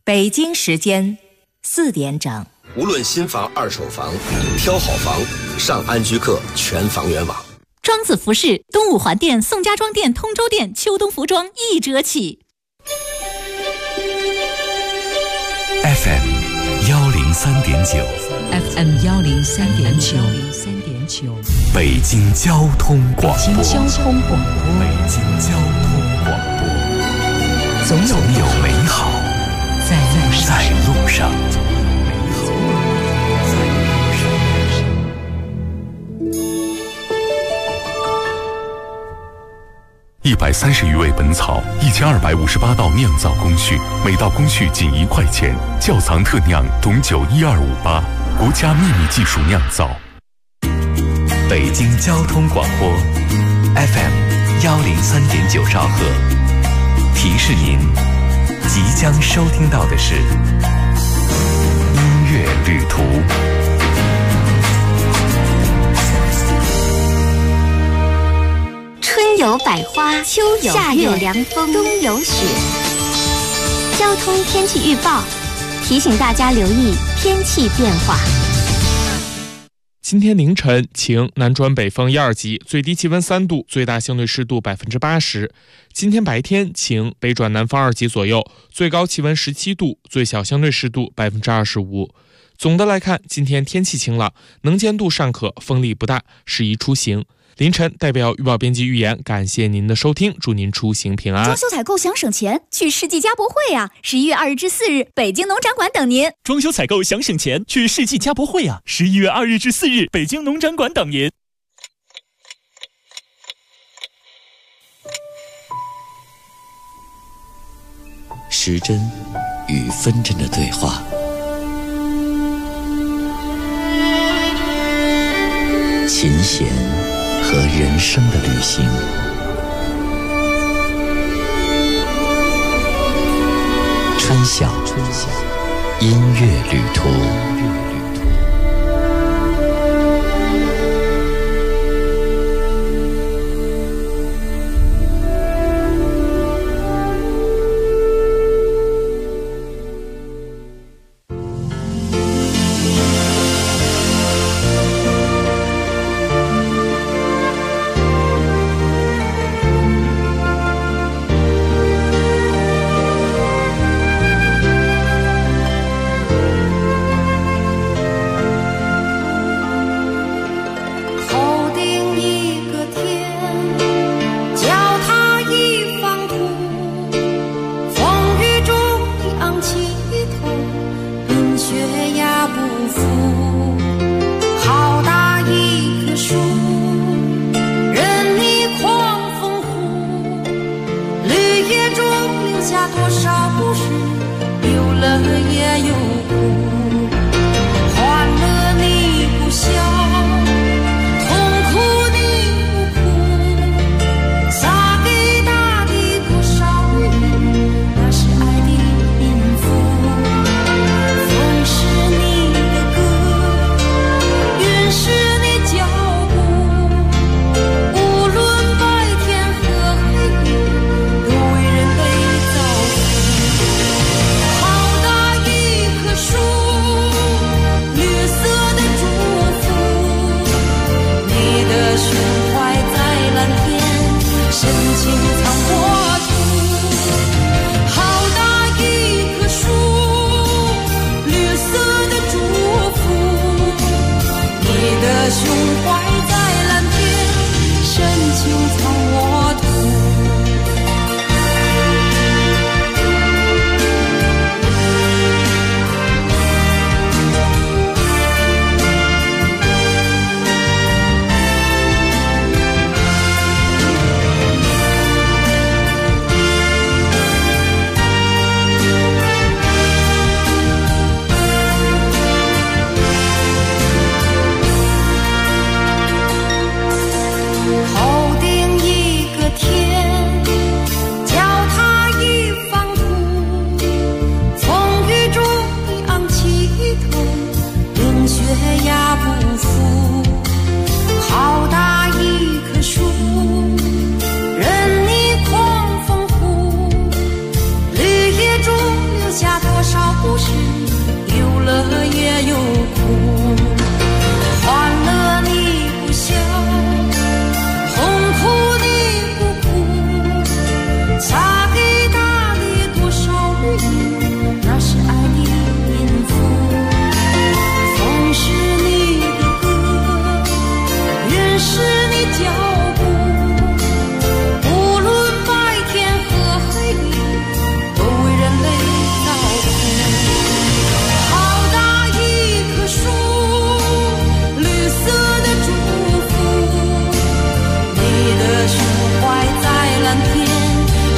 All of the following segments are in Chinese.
北京时间4点整。 无论新房、二手房，挑好房，上安居客全房源网。 庄子服饰东五环店、宋家庄店、通州店秋冬服装1折起。 FM 103.9 FM 103.9 北京交通广播。 北京交通广播。 北京交通广播。总有美好在路上。130余味本草，1258道酿造工序，每道工序仅1块钱。窖藏特酿董酒1258，国家秘密技术酿造。北京交通广播 FM 103.9兆赫，提示您即将收听到的是音乐旅途。 春有百花，秋有夏有凉风，冬有雪。交通天气预报提醒大家留意天气变化。 今天凌晨晴，南转北风1、2级，最低气温3度，最大相对湿度80%。今天白天晴，北转南风2级左右，最高气温17度，最小相对湿度25%。总的来看，今天天气晴朗，能见度尚可，风力不大，适宜出行。凌晨代表预报编辑预言，感谢您的收听，祝您出行平安。 装修采购想省钱，去世纪家博会啊！11月2日至4日，北京农展馆等您。 装修采购想省钱，去世纪家博会啊！11月2日至4日，北京农展馆等您。 时针与分针的对话，琴弦和人生的旅行，春晓音乐旅途。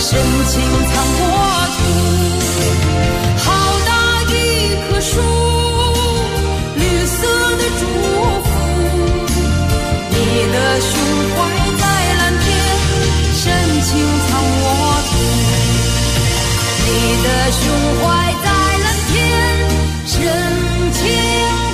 深情藏我处，好大一棵树，绿色的祝福，你的胸怀在蓝天，深情藏我处，你的胸怀在蓝天，深情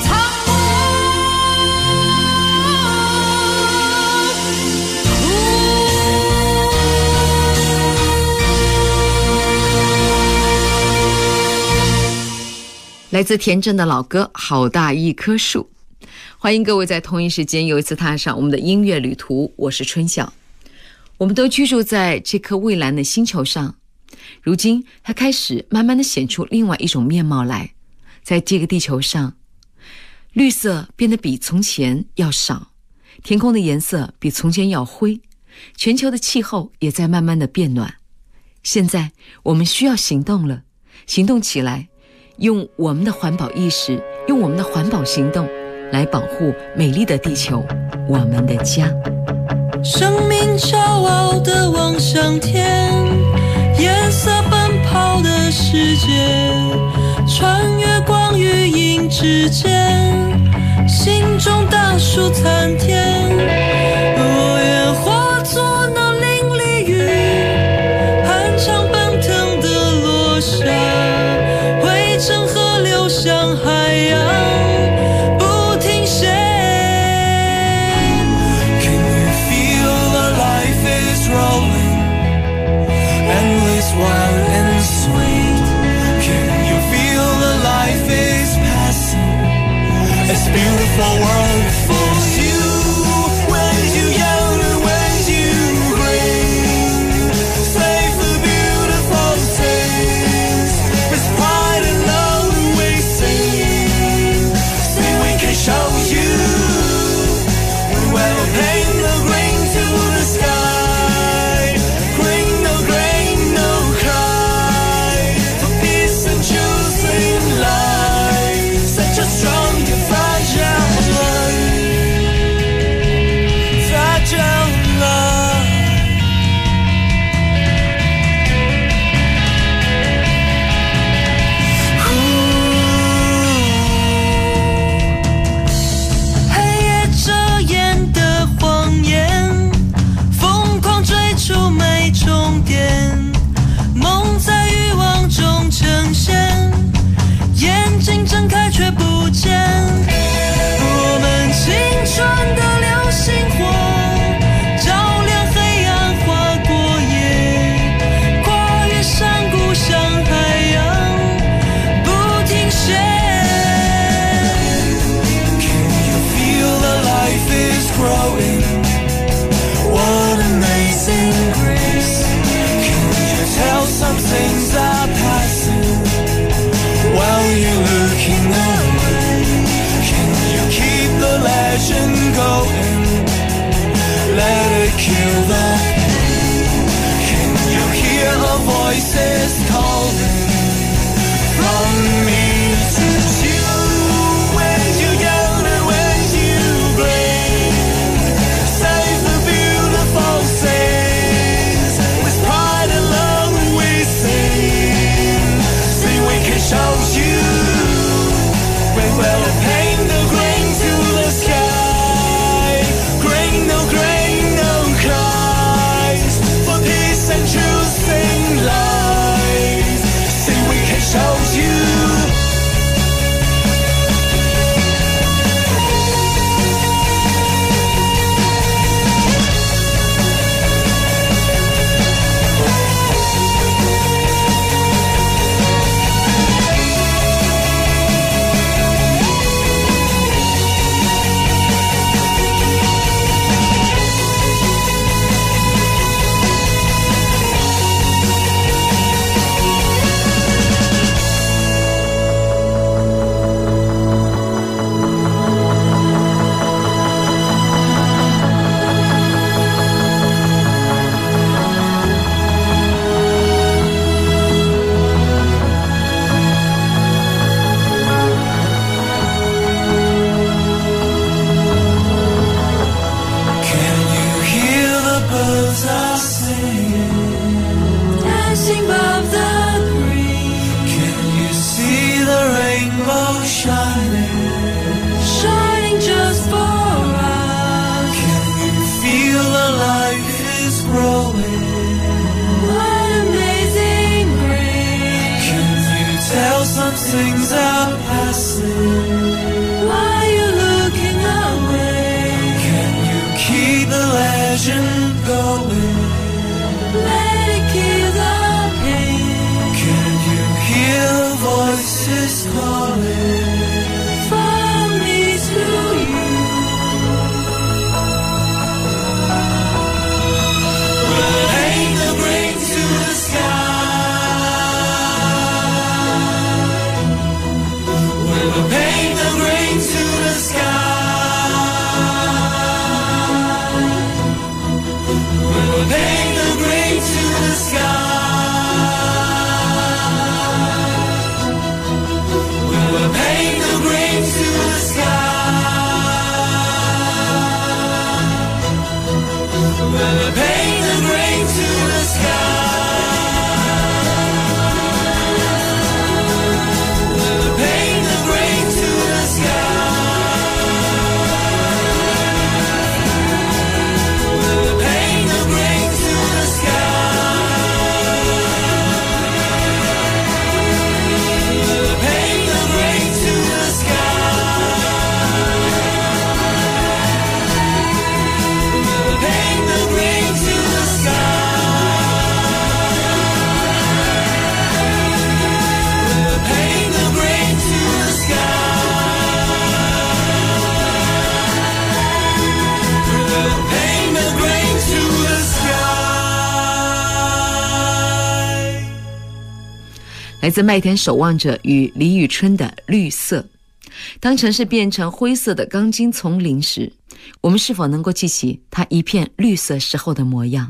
来自田震的老歌《好大一棵树》，欢迎各位在同一时间又一次踏上我们的音乐旅途。我是春晓。我们都居住在这颗蔚蓝的星球上，如今它开始慢慢地显出另外一种面貌来。在这个地球上，绿色变得比从前要少，天空的颜色比从前要灰，全球的气候也在慢慢地变暖。现在我们需要行动了，行动起来，用我们的环保意识，用我们的环保行动来保护美丽的地球，我们的家。 生命骄傲地望向天，颜色奔跑的世界，穿越光与影之间，心中大树参天。我愿化作那淋漓雨，寒窗奔腾的落下，汇成河流向海洋，不停歇。Can you feel the life is rolling, endless, wild and sweet? Can you feel the life is passing? It's a beautiful world for you. When you young and when you green, save the beautiful things with pride and love we sing. See we can show you. We will paint the green to the sky. Green, no grain, no cry. For peace and choosing life. Such a strong and fragile life. Fragile life. Ooh. 黑夜遮掩的谎言，疯狂追逐没终点，梦在欲望中呈现，眼睛睁开却不见。我们青春的流星火，照亮黑暗划过夜，跨越山谷向海洋，不停歇。Can you feel the life is growing? What amazing grace. Can you tell some things are passing while you're looking away? Can you keep the legend going? Let it kill the pain. Can you hear our voices calling from me to you? When you're young and when you green, save the beautiful things with pride and love we sing. See we can show you. We will paint the green to the sky. Green, no grain, no cries. For peace and choosing life. See we can show you. Can you hear the birds are singing? dancing above the green. Can you see the rainbow shining just for us? Can you feel the life is growing? What amazing grace. Can you tell some things are passing? Why are you looking away? Can you keep the legend going? Let it kill the pain. Can you hear voices calling from me to you? We'll hang the grain to the sky. We'll hang the grain to the sky. We'll hang the grain to the sky. We'll hang the grain to the sky. We'll hang the grain to the sky. We'll hang the grain to the sky. We'll hang the grain to the sky. We'll hang the grain to the sky. We'll hang the grain to the sky. 来自麦田守望者与李宇春的绿色。当城市变成灰色的钢筋丛林时，我们是否能够记起它一片绿色时候的模样？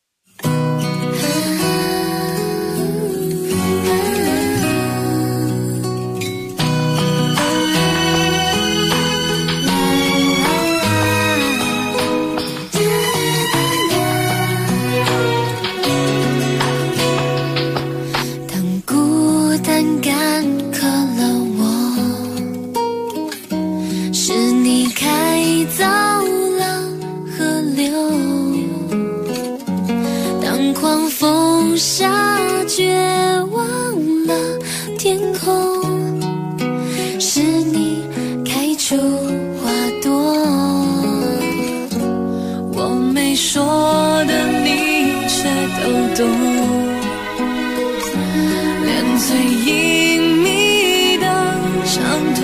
当孤单干渴了我，是你开凿了河流。当狂风下绝望了天空，是你开出花朵。我没说的你却都懂，连最隐秘的伤痛，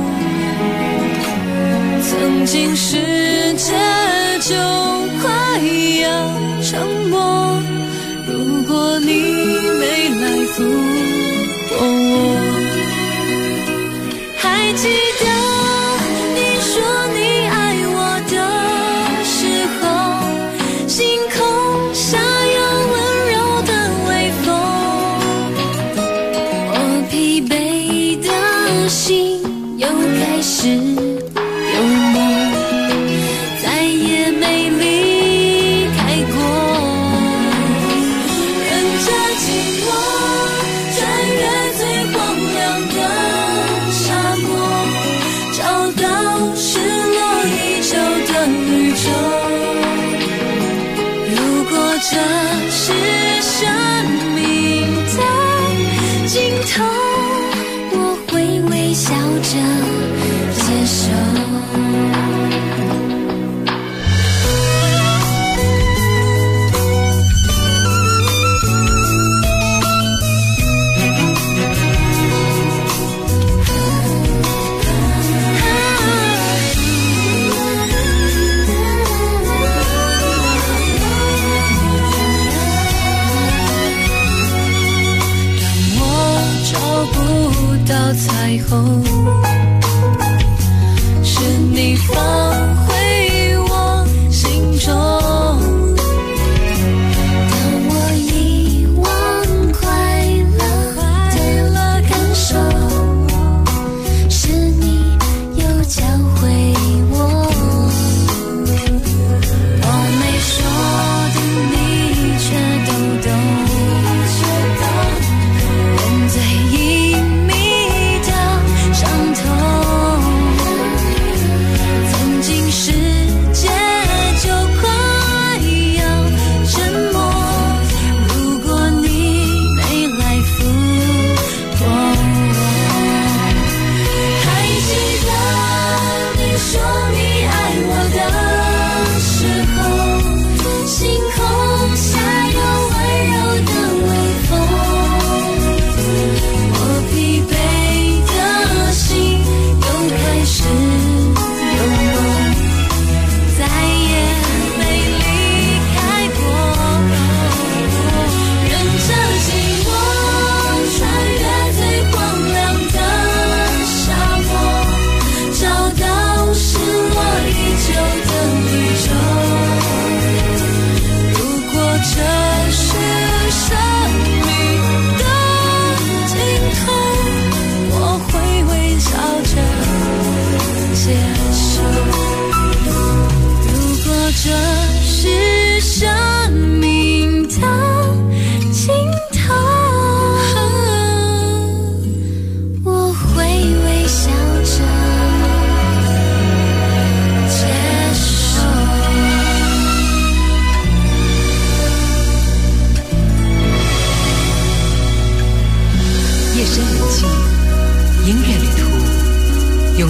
曾经世界就快要沉没。如果你没来抚摸我，还记得你说你爱我的时候，星空下有温柔的微风。我疲惫的心又开始有梦，再也没离开过。任着寂寞穿越最荒凉的沙漠，找到失落已久的绿洲。如果这是生命的尽头，我会微笑着接受。当我找不到彩虹，是你放回我心中。当我遗忘快乐的感受，是你又教会我。我没说的你却都懂，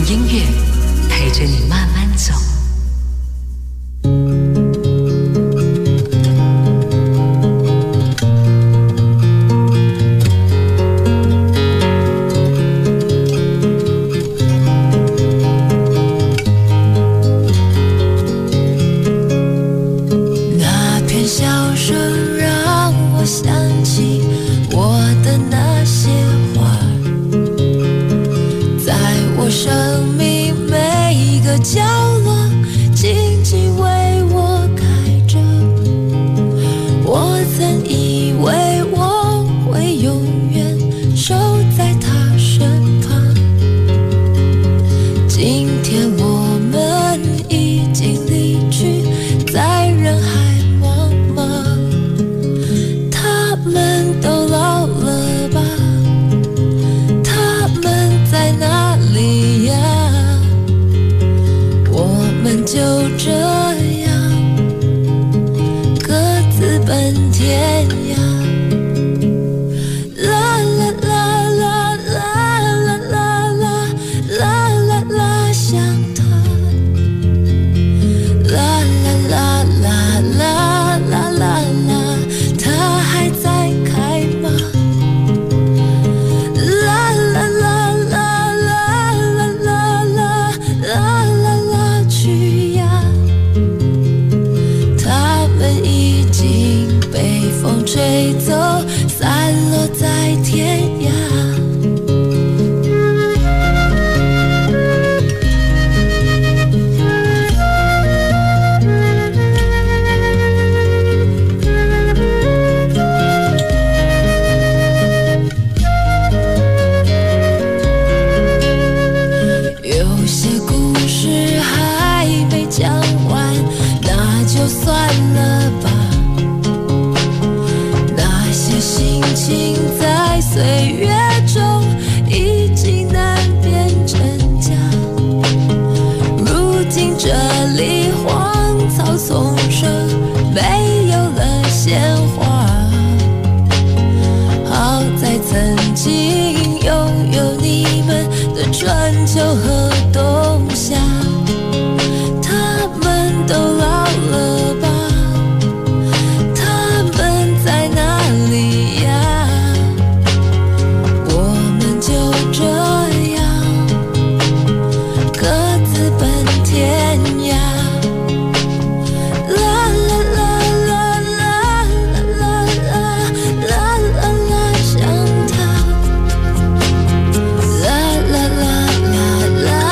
音乐陪着你慢慢走。 那片笑声让我想起我的那些花，在我生命每一个角落静静为我开着。我曾以为我会永远守在他身旁，今天我们已经离去，在人海茫茫。他们都老了吧？他们在哪里呀？我们就这样各自奔天涯。啦啦啦啦啦啦啦啦啦啦啦，想他。啦啦啦啦啦啦啦啦，他还在开吗？啦啦啦啦啦啦啦啦啦啦啦，去呀！他们已经被风吹走，散落在天涯。有些故事还没讲完，那就算了吧。那些心情在岁月中已经难辨真假。如今这里荒草丛生，没有了鲜花。好在曾经拥有你们的春秋和冬夏。他们都老了吧？他们在哪里呀？我们就这样各自奔天涯。啦啦啦啦啦啦啦啦啦啦，想他。啦啦啦啦啦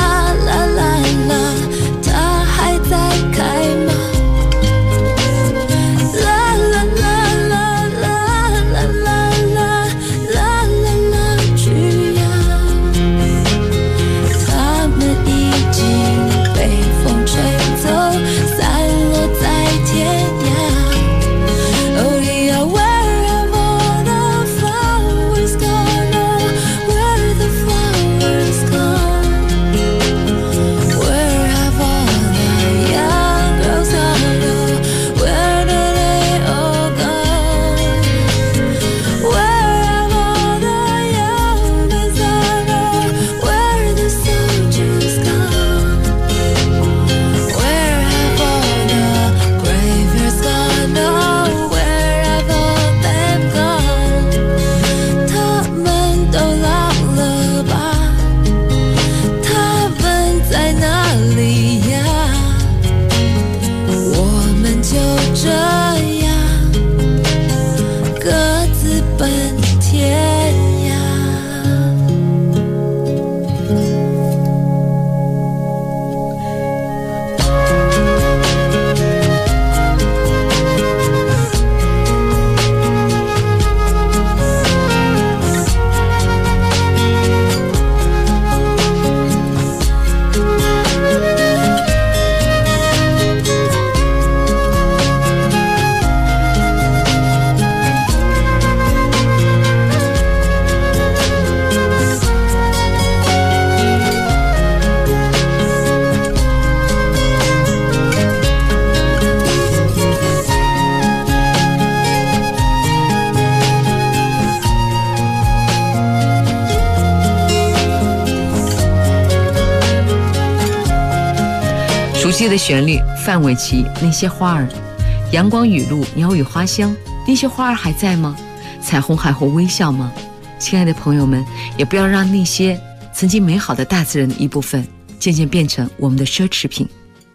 悉的旋律，范玮琪《那些花儿》，阳光雨露，鸟语花香，那些花儿还在吗？彩虹还会微笑吗？亲爱的朋友们，也不要让那些曾经美好的大自然的一部分渐渐变成我们的奢侈品。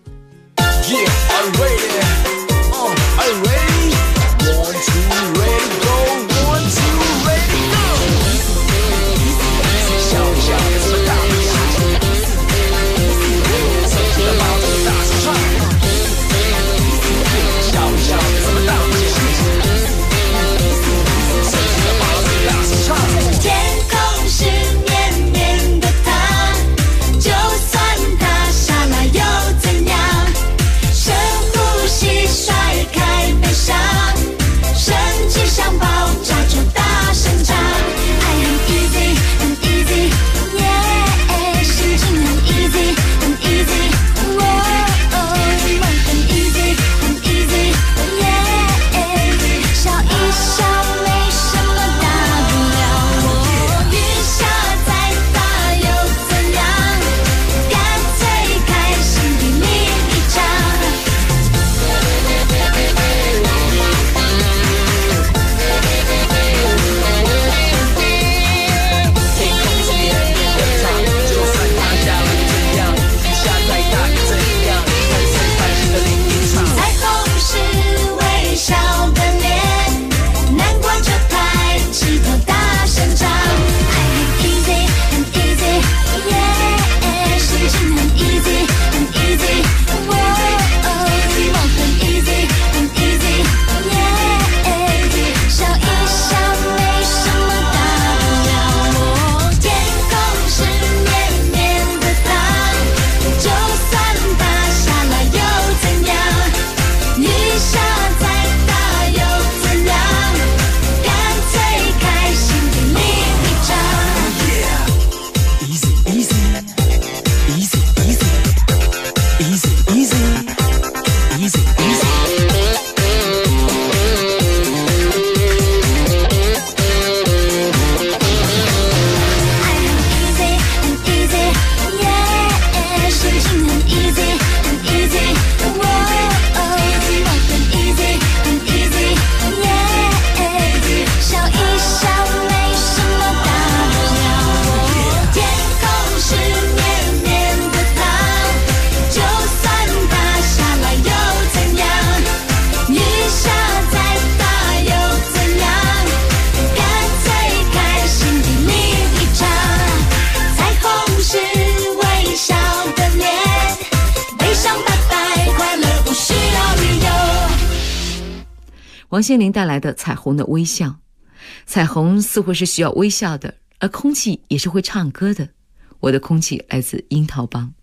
王心凌带来的《彩虹的微笑》，彩虹似乎是需要微笑的，而空气也是会唱歌的。我的空气来自樱桃帮。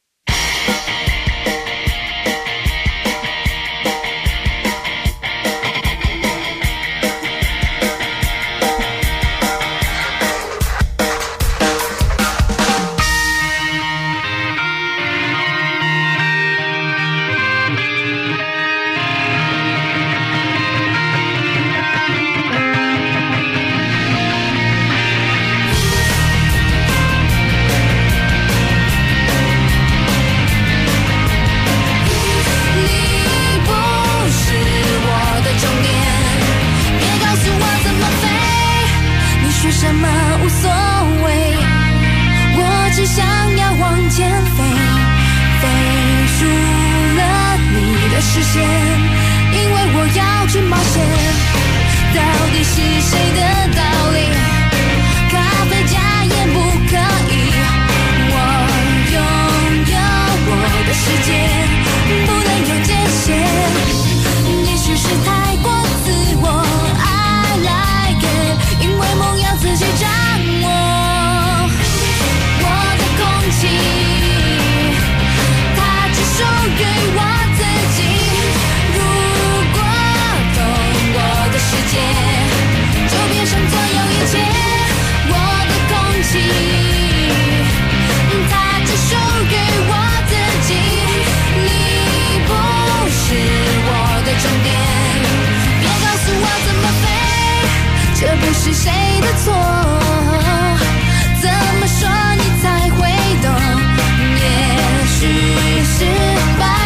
什么无所谓，我只想要往前飞，飞出了你的视线，因为我要去冒险。到底是谁的道理？咖啡加盐不可以，我拥有我的世界，不能有界限。也许是太过自我，I like it， 因为梦要自己掌握。我的空气，它只属于我自己。如果懂我的世界，就别想左右一切。我的空气，它只属于我自己。你不是我的终点，别告诉我怎么飞，这不是谁的错，怎么说你才会懂？也许失败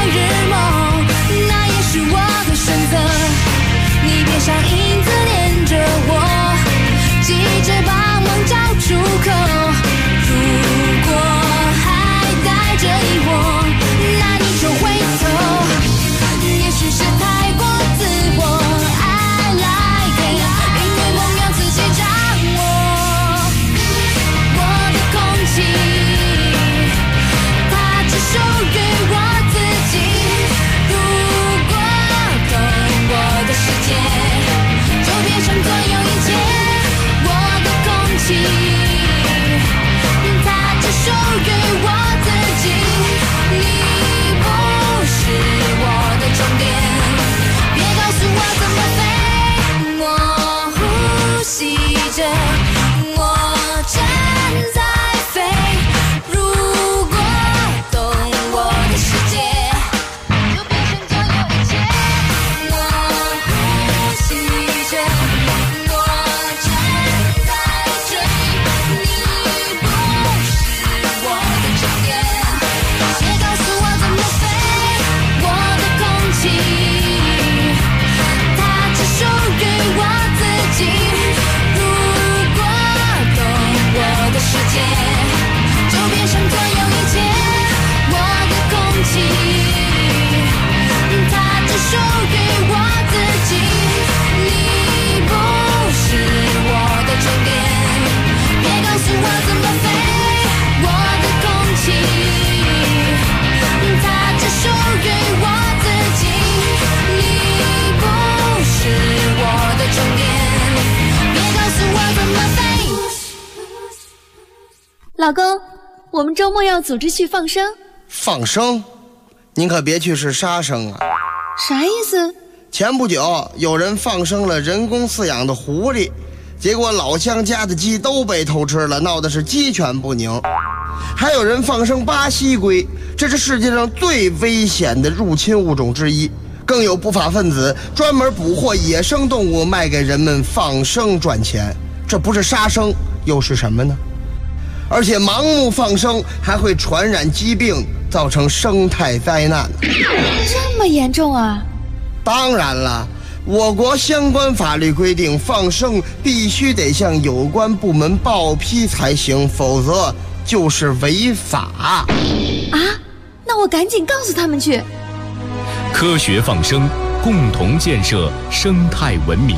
老公，我们周末要组织去放生。 放生？您可别去是杀生啊！ 啥意思？ 前不久有人放生了人工饲养的狐狸，结果老乡家的鸡都被偷吃了，闹得是鸡犬不宁。还有人放生巴西龟，这是世界上最危险的入侵物种之一。更有不法分子专门捕获野生动物卖给人们放生赚钱，这不是杀生又是什么呢？而且盲目放生还会传染疾病，造成生态灾难。 这么严重啊？ 当然了，我国相关法律规定，放生必须得向有关部门报批才行，否则就是违法。 啊？那我赶紧告诉他们去。 科学放生，共同建设生态文明。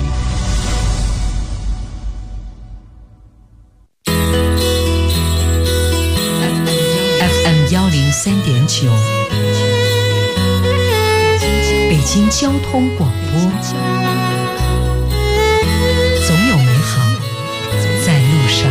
FM 103.9，北京交通广播。总有美好在路上。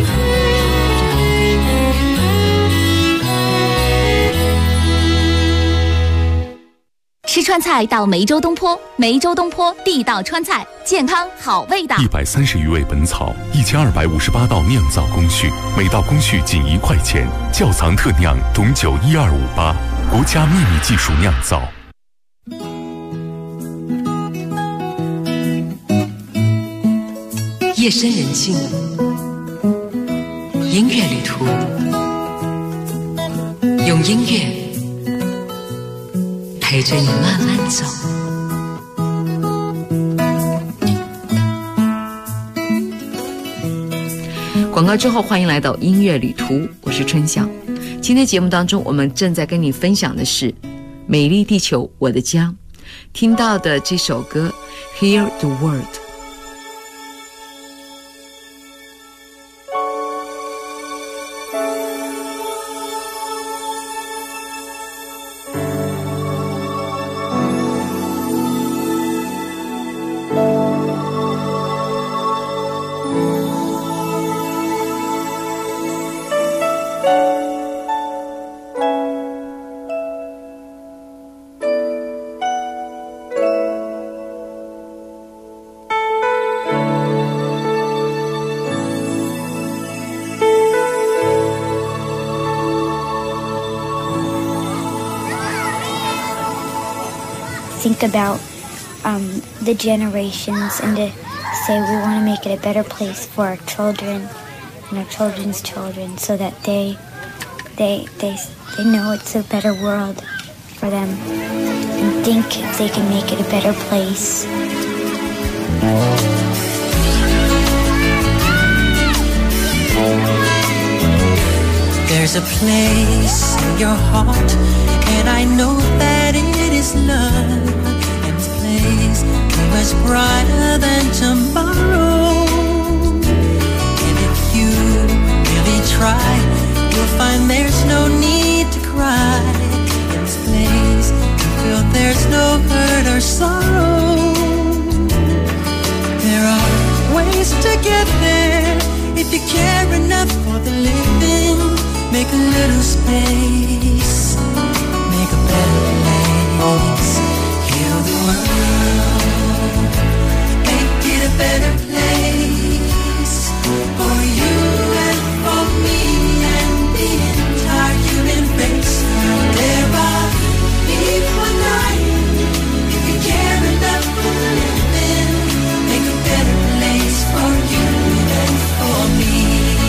吃川菜到梅州东坡，梅州东坡地道川菜，健康好味道。 130余味本草，1258道酿造工序，每道工序仅1块钱。窖藏特酿董酒12588，国家秘密技术酿造。 夜深人静，音乐旅途，用音乐陪着你慢慢走。 广告之后，欢迎来到音乐旅途，我是春晓。今天节目当中，我们正在跟你分享的是《美丽地球我的家》，听到的这首歌《Hear the Word》。 think about the generations and to say we want to make it a better place for our children and our children's children so that they know it's a better world for them and think they can make it a better place. There's a place in your heart, and I know that it is love. And this place is much brighter than tomorrow. And if you really try, you'll find there's no need to cry. In this place, you feel there's no hurt or sorrow. There are ways to get there if you care enough for the living. Make a little space, make a better place. Heal the world, make it a better place for you and for me and the entire human race. There are people dying. If you care enough for the living, make a better place for you and for me.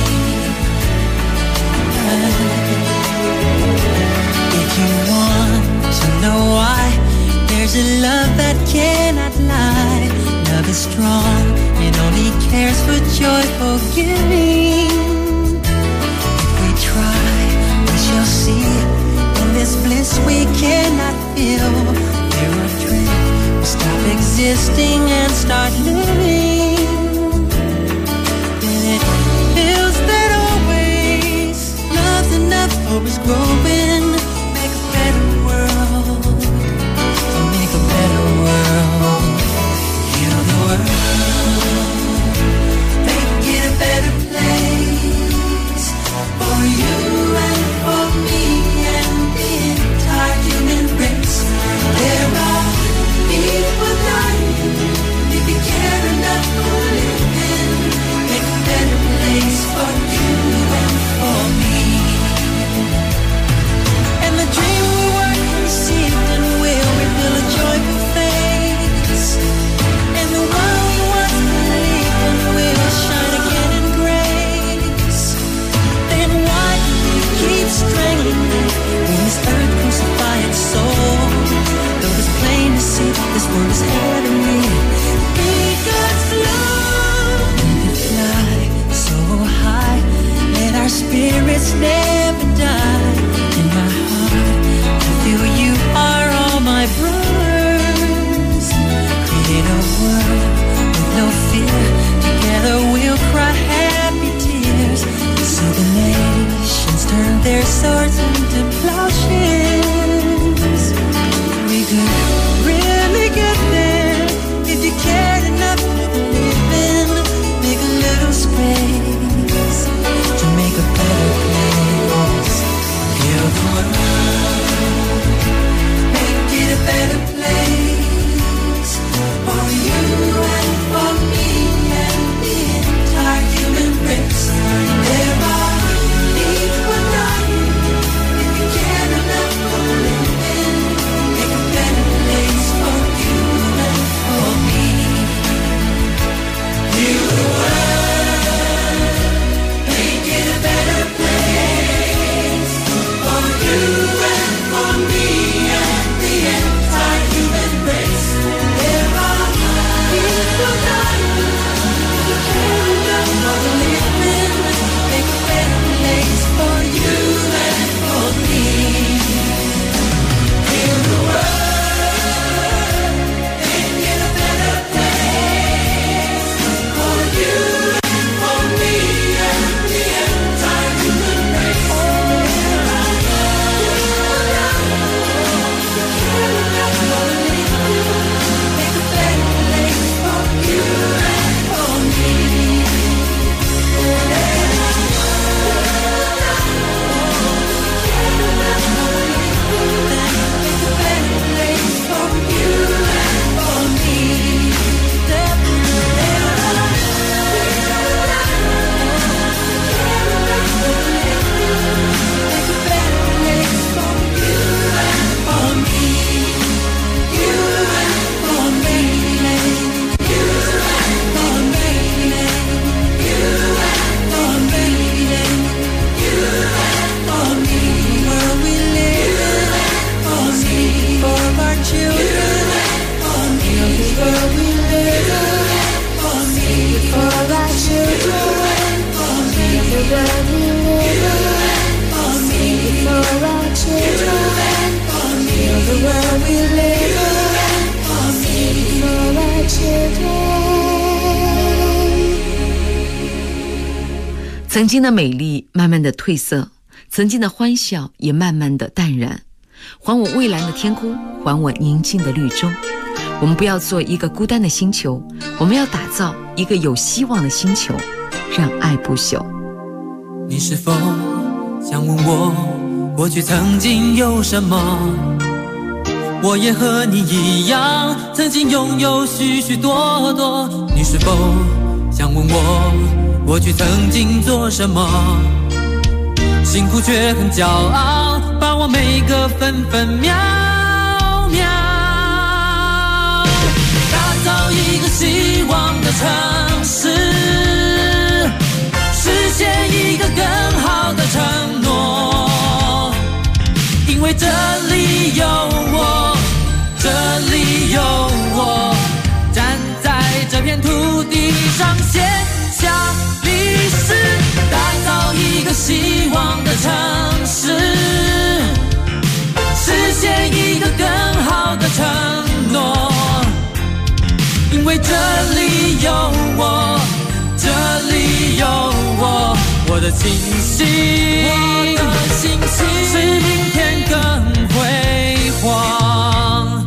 If you want to know why, there's a love that cannot lie. Love is strong, it only cares for joyful giving. If we try, we shall see. In this bliss we cannot feel. There are dreams, we stop existing and start living. Then it feels that always love's enough, hope is growing. Make a better world, to make a better world. Heal the world, make it a better place for you 曾经的美丽慢慢的褪色，曾经的欢笑也慢慢的淡然。还我蔚蓝的天空，还我宁静的绿洲。我们不要做一个孤单的星球，我们要打造一个有希望的星球，让爱不朽。 你是否想问我过去曾经有什么？我也和你一样，曾经拥有许许多多。你是否想问我过去曾经做什么？辛苦却很骄傲，把握每个分分秒秒，打造一个希望的城市，实现一个更好的承诺。因为这里有我，这里有我，站在这片土地上写下历史，打造一个希望的城市，实现一个更好的承诺。因为这里有我，这里有我，我的庆幸，我的信心是明天更辉煌。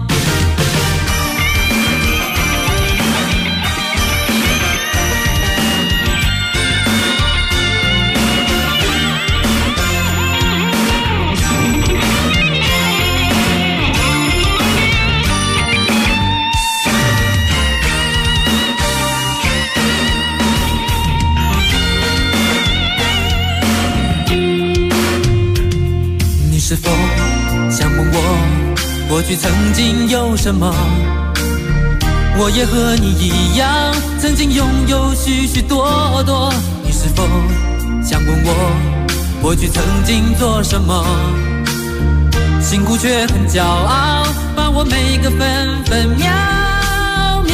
是否想问我过去曾经有什么？我也和你一样，曾经拥有许许多多。你是否想问我过去曾经做什么？辛苦却很骄傲，把握每个分分秒秒，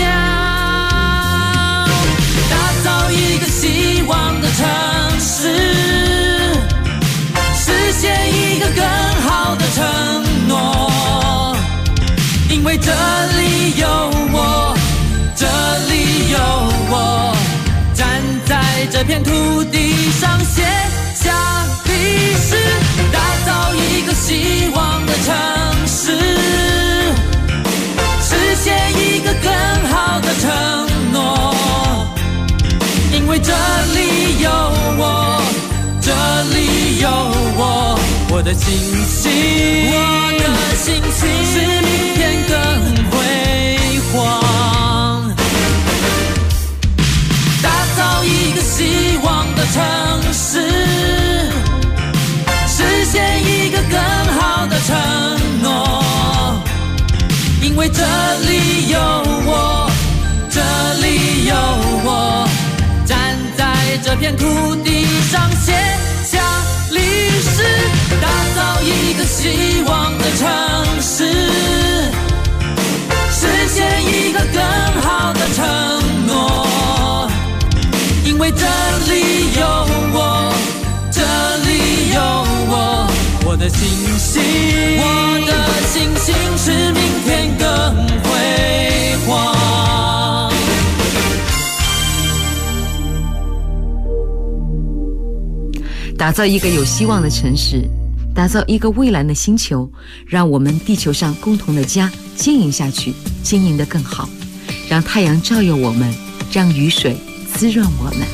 打造一个希望的城市，实现一个更好的承诺。因为这里有我，这里有我，站在这片土地上写下历史，打造一个希望的城市，实现一个更好的承诺。因为这里有我，这里有我，我的信心，我的信心是明天更辉煌。打造一个希望的城市，实现一个更好的承诺。因为这里有我，这里有我，站在这片土地上写下历史，打造一个希望的城市，实现一个更好的承诺。因为这里有我，这里有我，我的信心，我的信心是明天更辉煌。 打造一个有希望的城市，打造一个蔚蓝的星球，让我们地球上共同的家经营下去，经营得更好，让太阳照耀我们，让雨水滋润我们。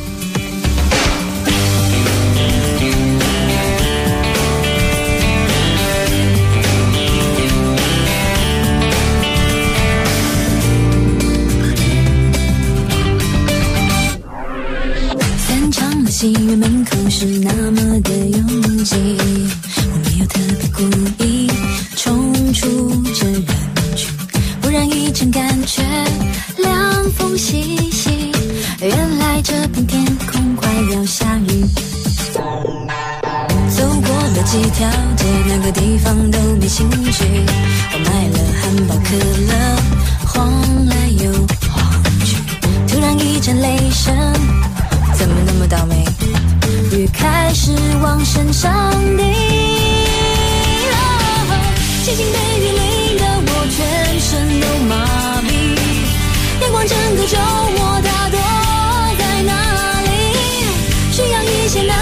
戏院门口是那么的拥挤，我没有特别故意冲出这人群，忽然一阵感觉凉风习习，原来这片天空快要下雨。走过了几条街，哪个地方都没兴趣，我买了汉堡可乐，晃来又晃去，突然一阵雷声，怎么那么倒霉？雨开始往身上滴，静静被雨淋得我全身都麻痹。阳整个周末它躲在哪里？需要一些难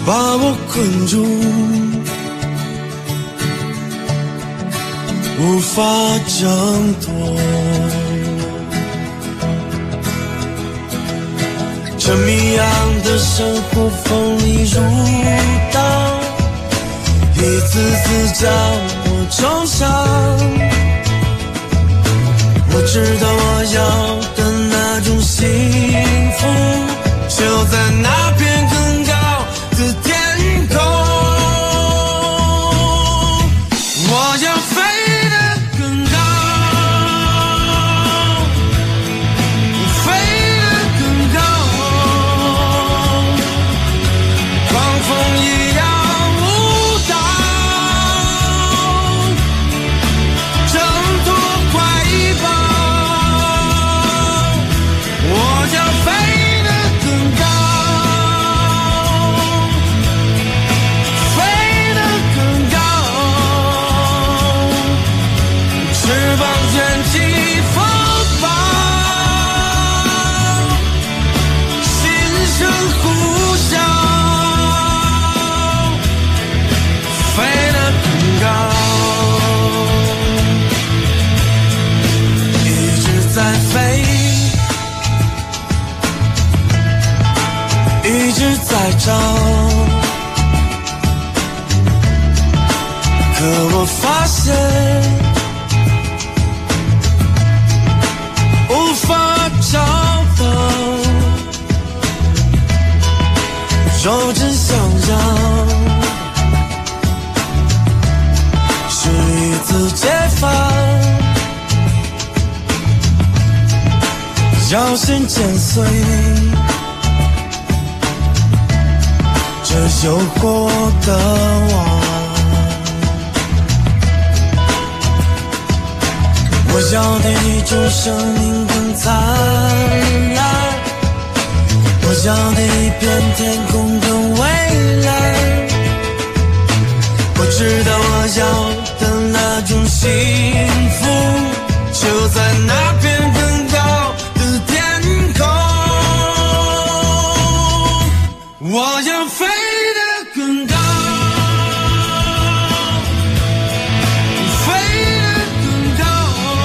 把我困住，无法挣脱。这谜样的生活锋利如刀，一次次将我重伤。我知道我要的那种幸福，就在那片更高的天空。我要飞得更高，飞得更高，狂风一样舞蹈，挣脱怀抱。我要飞得更高，飞得更高，翅膀卷起风暴，心声呼啸，飞得更高，一直在飞，一直在找，可我发现无法找到。若真想要是一次解放，要先剪碎这诱惑的网。我要的一种生命更灿烂，我要的一片天空更蔚蓝。我知道我要的那种幸福，就在那片更高的天空。我要飞得更高，飞得更高，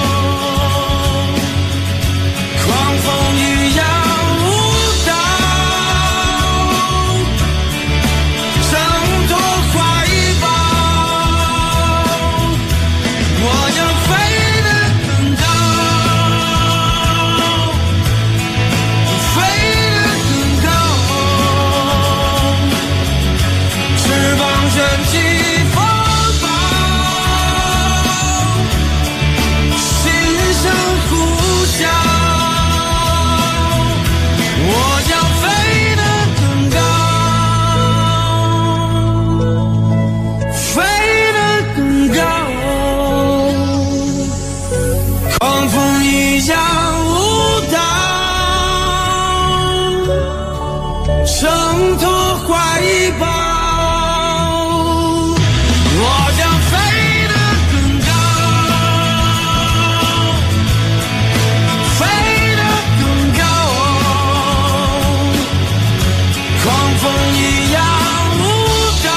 狂风一样舞蹈，挣脱怀抱。我要飞得更高，飞得更高，翅膀卷起风暴，心声呼啸。我要飞得更高，飞得更高，狂风一样舞蹈，挣脱怀抱。我要飞得更高，飞得更高，狂风一样舞蹈，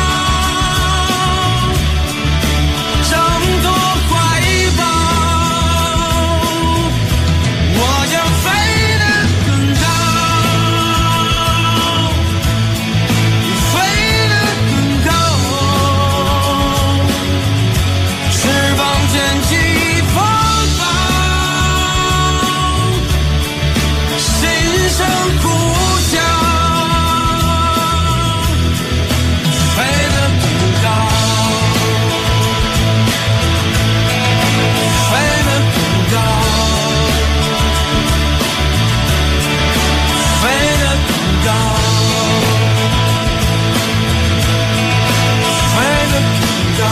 挣脱怀抱。我要飞得更高，飞得更高，翅膀卷起风暴，心声呼啸，飞得更高，飞得更高，飞得更高，飞得更高，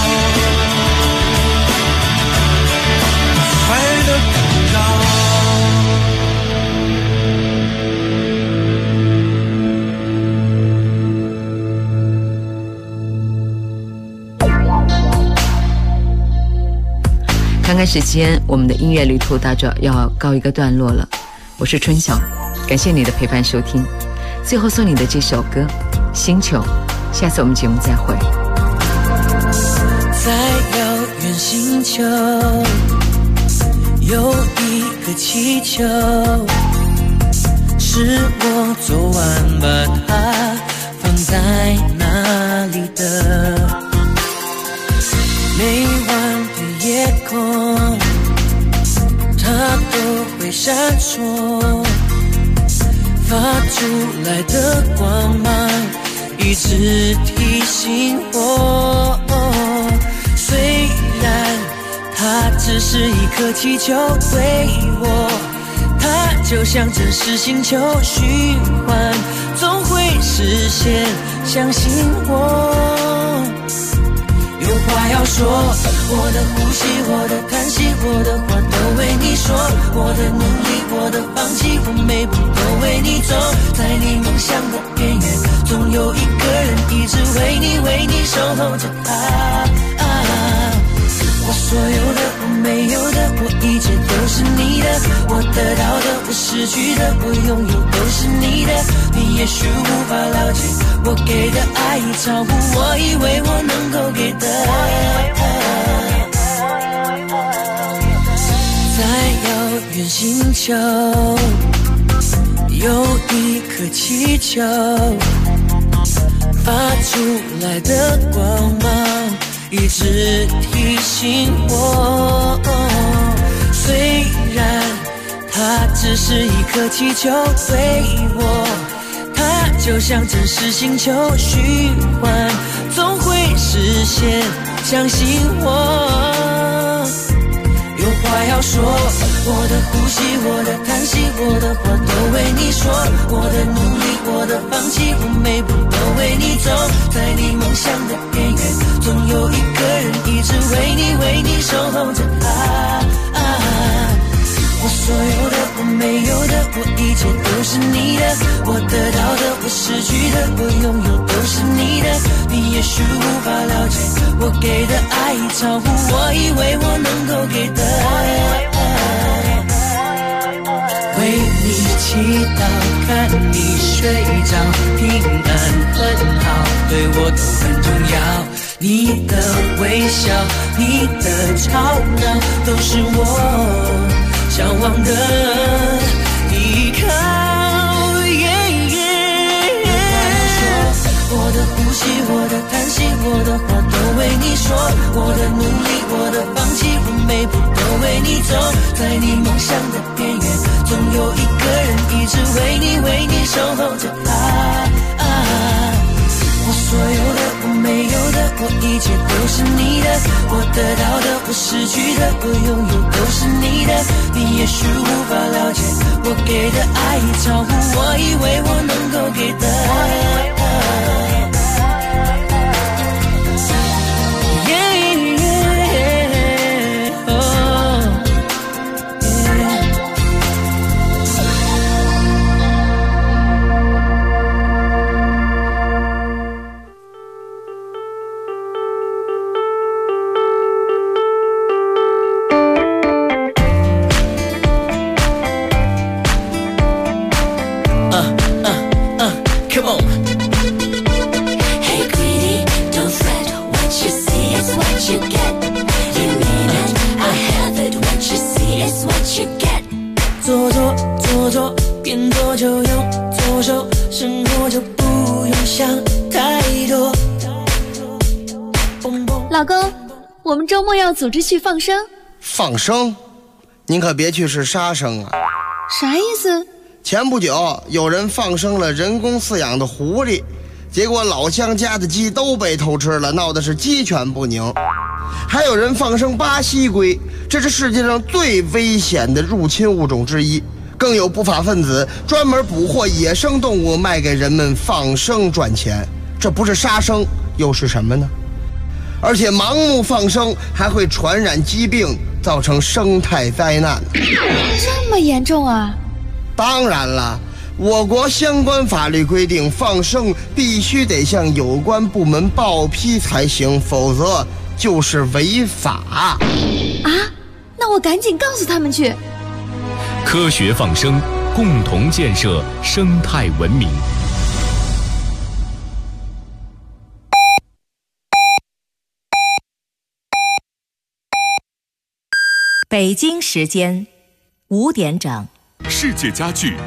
飞得更高。 看看时间，我们的音乐旅途大致要告一个段落了。我是春晓，感谢你的陪伴收听。最后送你的这首歌星球。下次我们节目再会。 在遥远星球有一个气球，是我昨晚把它放在那里的。每晚的夜空它都会闪烁，发出来的光芒一直提醒我，虽然它只是一颗气球，对我它就像真实星球，虚幻总会实现，相信我。有话要说，我的呼吸，我的叹息，我的话都为你说，我的努力，我的放弃，我每步都为你走，在你梦想的边缘，总有一个人一直为你守候着他。我所有的，我没有的，我一切都是你的，我得到的，我失去的，我拥有都是你的。你也许无法了解，我给的爱已超乎我以为我能够给的。在遥远星球有一颗气球，发出来的光芒一直提醒我，虽然它只是一颗气球，对我它就像真实星球，虚幻总会实现，相信我。有话要说，我的呼吸，我的叹息，我的话都为你说，我的努力，我的放弃，我每步都为你走，在你梦想的边缘，总有一个人一直为你守候着他。我所有的，我没有的，我一切都是你的，我得到的，我失去的，我拥有都是你的。你也许无法了解，我给的爱已超乎我以为我能够给的。为你祈祷，看你睡着平安很好，对我都很重要。你的微笑，你的吵闹，都是我向往的依靠。我的呼吸，我的叹息，我的话都为你说，我的努力，我的放弃，我每步都为你走，在你梦想的边缘，总有一个人一直为你守候着他。我所有的，我没有的，我一切都是你的，我得到的，我失去的，我拥有都是你的。你也许无法了解，我给的爱已超乎我以为我能够给的。 老公，我们周末要组织去放生。 放生？您可别去是杀生啊！ 啥意思？ 前不久有人放生了人工饲养的狐狸，结果老乡家的鸡都被偷吃了，闹的是鸡犬不宁。还有人放生巴西龟，这是世界上最危险的入侵物种之一。更有不法分子专门捕获野生动物卖给人们放生赚钱，这不是杀生又是什么呢？而且盲目放生还会传染疾病，造成生态灾难。 这么严重啊？ 当然了，我国相关法律规定，放生必须得向有关部门报批才行，否则就是违法。 啊？那我赶紧告诉他们去。 科学放生，共同建设生态文明。 北京时间5点整。 世界家具